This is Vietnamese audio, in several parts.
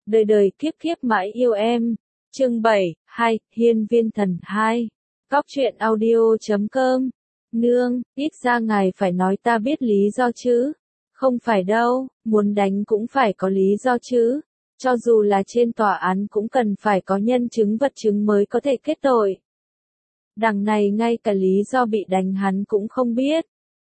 đời đời kiếp kiếp mãi yêu em. Chương 7, Hiên Viên Thần 2. Cóc truyện audio.com. Nương, ít ra ngài phải nói ta biết lý do chứ. Không phải đâu, muốn đánh cũng phải có lý do chứ. Cho dù là trên tòa án cũng cần phải có nhân chứng vật chứng mới có thể kết tội. Đằng này ngay cả lý do bị đánh hắn cũng không biết.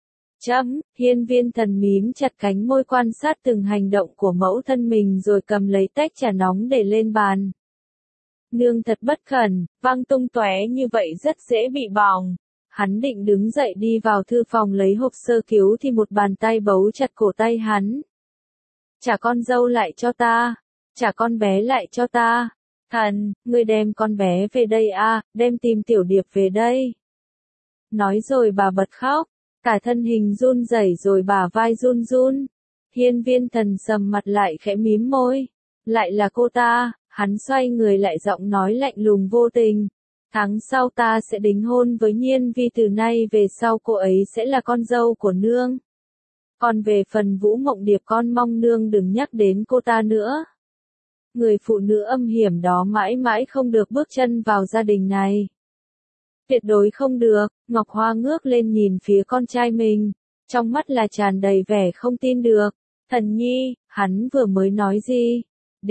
Hiên Viên Thần mím chặt cánh môi quan sát từng hành động của mẫu thân mình rồi cầm lấy tách trà nóng để lên bàn. Nương thật bất cẩn, văng tung tóe như vậy rất dễ bị bỏng. Hắn định đứng dậy đi vào thư phòng lấy hộp sơ cứu thì một bàn tay bấu chặt cổ tay hắn. Trả con dâu lại cho ta, trả con bé lại cho ta. Thần, ngươi đem con bé về đây à, đem tìm Tiểu Điệp về đây. Nói rồi bà bật khóc, cả thân hình run rẩy rồi bả vai run run. Hiên Viên Thần sầm mặt lại khẽ mím môi. Lại là cô ta, hắn xoay người lại giọng nói lạnh lùng vô tình. Tháng sau ta sẽ đính hôn với Nhiên Vi, từ nay về sau cô ấy sẽ là con dâu của nương. Còn về phần Vũ Mộng Điệp con mong nương đừng nhắc đến cô ta nữa. Người phụ nữ âm hiểm đó mãi mãi không được bước chân vào gia đình này. Tuyệt đối không được. Ngọc Hoa ngước lên nhìn phía con trai mình, trong mắt là tràn đầy vẻ không tin được. Thần nhi, hắn vừa mới nói gì?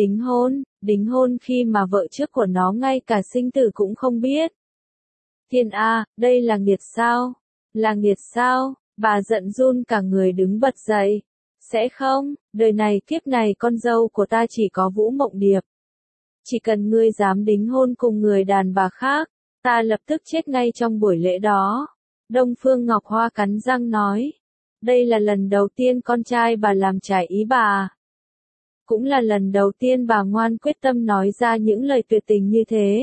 Đính hôn khi mà vợ trước của nó ngay cả sinh tử cũng không biết. Thiên A, đây là nghiệt sao? Là nghiệt sao? Bà giận run cả người đứng bật dậy. Sẽ không, đời này kiếp này con dâu của ta chỉ có Vũ Mộng Điệp. Chỉ cần ngươi dám đính hôn cùng người đàn bà khác, ta lập tức chết ngay trong buổi lễ đó. Đông Phương Ngọc Hoa cắn răng nói. Đây là lần đầu tiên con trai bà làm trái ý bà. Cũng là lần đầu tiên bà ngoan quyết tâm nói ra những lời tuyệt tình như thế.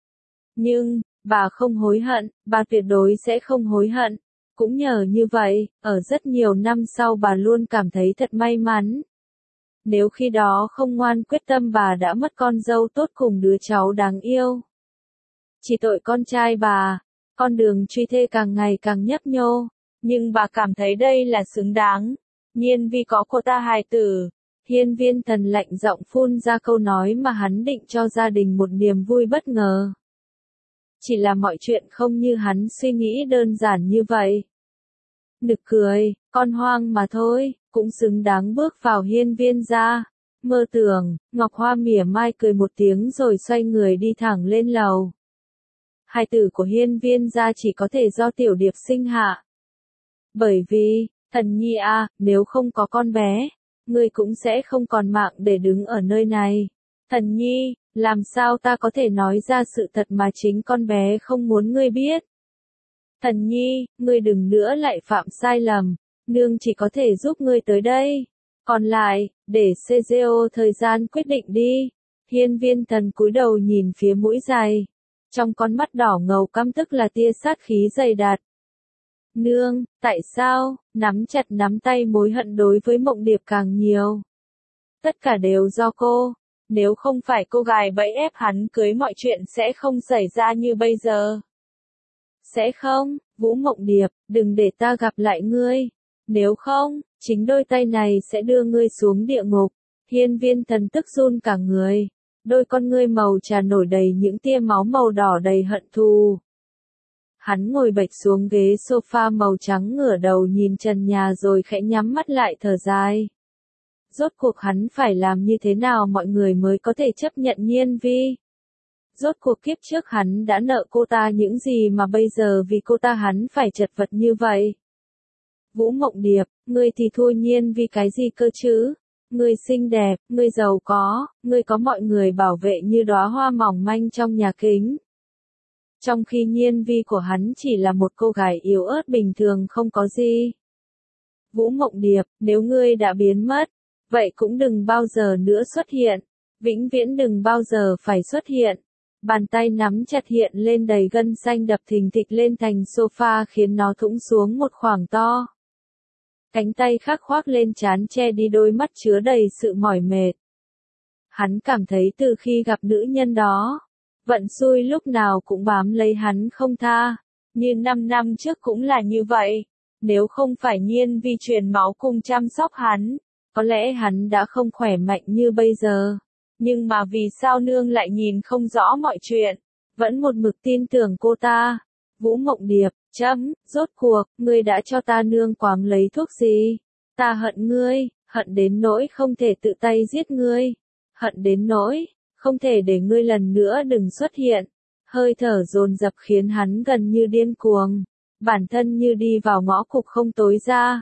Nhưng, bà không hối hận, bà tuyệt đối sẽ không hối hận. Cũng nhờ như vậy, ở rất nhiều năm sau bà luôn cảm thấy thật may mắn. Nếu khi đó không ngoan quyết tâm bà đã mất con dâu tốt cùng đứa cháu đáng yêu. Chỉ tội con trai bà, con đường truy thê càng ngày càng nhấp nhô, nhưng bà cảm thấy đây là xứng đáng. Nhiên Vi có cô ta hài tử. Hiên Viên Thần lạnh giọng phun ra câu nói mà hắn định cho gia đình một niềm vui bất ngờ. Chỉ là mọi chuyện không như hắn suy nghĩ đơn giản như vậy. Nực cười, con hoang mà thôi, cũng xứng đáng bước vào Hiên Viên gia. Mơ tưởng, Ngọc Hoa mỉa mai cười một tiếng rồi xoay người đi thẳng lên lầu. Hài tử của Hiên Viên gia chỉ có thể do Tiểu Điệp sinh hạ. Bởi vì, thần nhi a, nếu không có con bé, ngươi cũng sẽ không còn mạng để đứng ở nơi này. Thần nhi, làm sao ta có thể nói ra sự thật mà chính con bé không muốn ngươi biết? Thần nhi, ngươi đừng nữa lại phạm sai lầm, nương chỉ có thể giúp ngươi tới đây. Còn lại, để CGO thời gian quyết định đi. Hiên Viên Thần cúi đầu nhìn phía mũi dài. Trong con mắt đỏ ngầu căm tức là tia sát khí dày đặc. Nương, tại sao, nắm chặt nắm tay mối hận đối với Mộng Điệp càng nhiều. Tất cả đều do cô, nếu không phải cô gài bẫy ép hắn cưới mọi chuyện sẽ không xảy ra như bây giờ. Sẽ không, Vũ Mộng Điệp, đừng để ta gặp lại ngươi. Nếu không, chính đôi tay này sẽ đưa ngươi xuống địa ngục. Hiên Viên Thần tức run cả người. Đôi con ngươi màu trà nổi đầy những tia máu màu đỏ đầy hận thù. Hắn ngồi bệt xuống ghế sofa màu trắng ngửa đầu nhìn trần nhà rồi khẽ nhắm mắt lại thở dài. Rốt cuộc hắn phải làm như thế nào mọi người mới có thể chấp nhận Nhiên Vi? Rốt cuộc kiếp trước hắn đã nợ cô ta những gì mà bây giờ vì cô ta hắn phải chật vật như vậy? Vũ Mộng Điệp, ngươi thì thua Nhiên Vi cái gì cơ chứ? Ngươi xinh đẹp, ngươi giàu có, ngươi có mọi người bảo vệ như đóa hoa mỏng manh trong nhà kính. Trong khi Nhiên Vi của hắn chỉ là một cô gái yếu ớt bình thường không có gì. Vũ Mộng Điệp, nếu ngươi đã biến mất, vậy cũng đừng bao giờ nữa xuất hiện. Vĩnh viễn đừng bao giờ phải xuất hiện. Bàn tay nắm chặt hiện lên đầy gân xanh đập thình thịch lên thành sofa khiến nó thủng xuống một khoảng to. Cánh tay khác khoác lên trán che đi đôi mắt chứa đầy sự mỏi mệt. Hắn cảm thấy từ khi gặp nữ nhân đó, vận xui lúc nào cũng bám lấy hắn không tha. Như 5 năm trước cũng là như vậy. Nếu không phải Nhiên Vi truyền máu cùng chăm sóc hắn, có lẽ hắn đã không khỏe mạnh như bây giờ. Nhưng mà vì sao nương lại nhìn không rõ mọi chuyện, vẫn một mực tin tưởng cô ta. Vũ Mộng Điệp, rốt cuộc, ngươi đã cho ta nương quáng lấy thuốc gì? Ta hận ngươi, hận đến nỗi không thể tự tay giết ngươi. Hận đến nỗi, không thể để ngươi lần nữa đừng xuất hiện. Hơi thở dồn dập khiến hắn gần như điên cuồng. Bản thân như đi vào ngõ cụt không tối ra.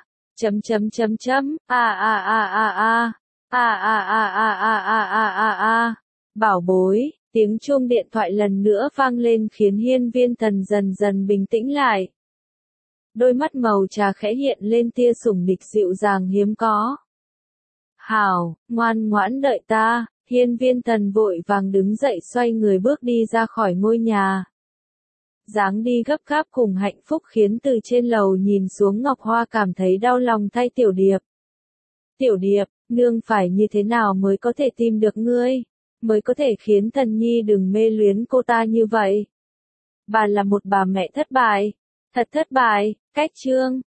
Bảo bối, tiếng chuông điện thoại lần nữa vang lên khiến Hiên Viên Thần dần dần bình tĩnh lại. Đôi mắt màu trà khẽ hiện lên tia sủng nịch dịu dàng hiếm có. Hảo, ngoan ngoãn đợi ta. Hiên Viên Thần vội vàng đứng dậy xoay người bước đi ra khỏi ngôi nhà. Dáng đi gấp gáp cùng hạnh phúc khiến từ trên lầu nhìn xuống Ngọc Hoa cảm thấy đau lòng thay Tiểu Điệp. Tiểu Điệp, nương phải như thế nào mới có thể tìm được ngươi? Mới có thể khiến Thần Nhi đừng mê luyến cô ta như vậy? Bà là một bà mẹ thất bại. Thật thất bại, cách chương.